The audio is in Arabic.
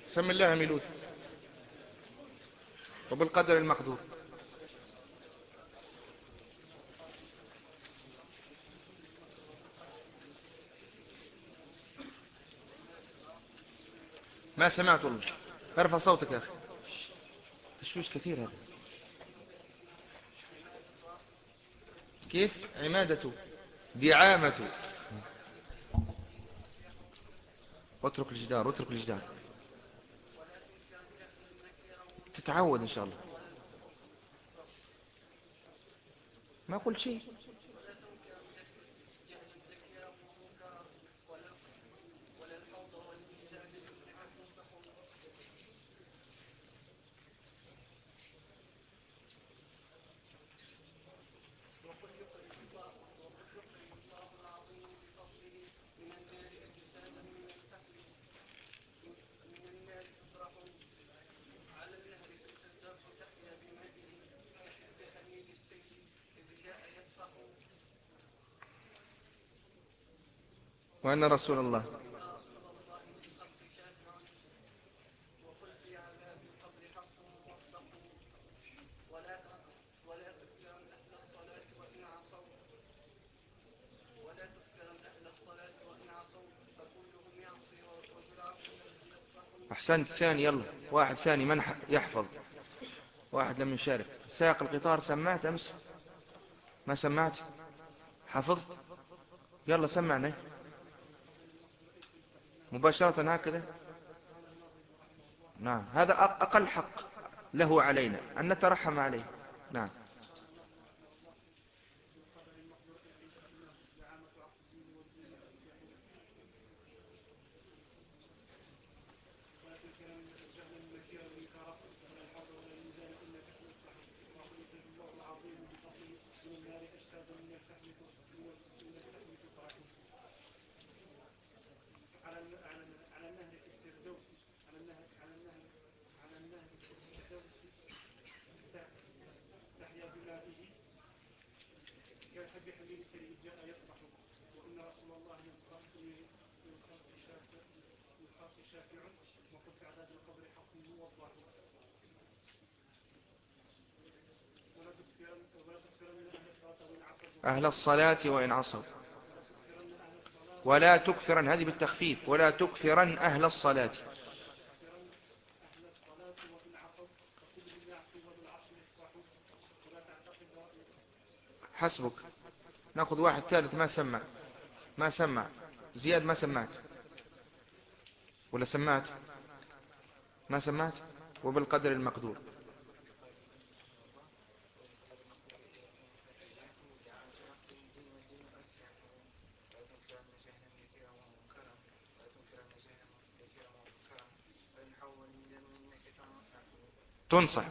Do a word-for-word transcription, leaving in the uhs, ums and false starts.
سم الله ميلود وبالقدر المقدور. ما سمعت والله. ارفع صوتك يا أخي. تشويش كثير هذا. كيف عمادة دعامة. اترك الجدار اترك الجدار. تتعود إن شاء الله. ما قلت شيء. وأن رسول الله أحسنت. ثاني يلا. واحد ثاني من يحفظ. واحد لم يشارك. سائق القطار سمعت أمس؟ ما سمعت؟ حفظت؟ يلا سمعنا مباشرة هكذا. نعم هذا أقل حق له علينا أن نترحم عليه. نعم. أهل الصلاة وإن عصوا. ولا تكثرن هذه بالتخفيف. ولا تكثرن أهل الصلاة. حسبك. نأخذ واحد ثالث ما سمع. ما سمع. زياد ما سمعت ولا سمعت؟ ما سمعت. وبالقدر المقدور. تنصح.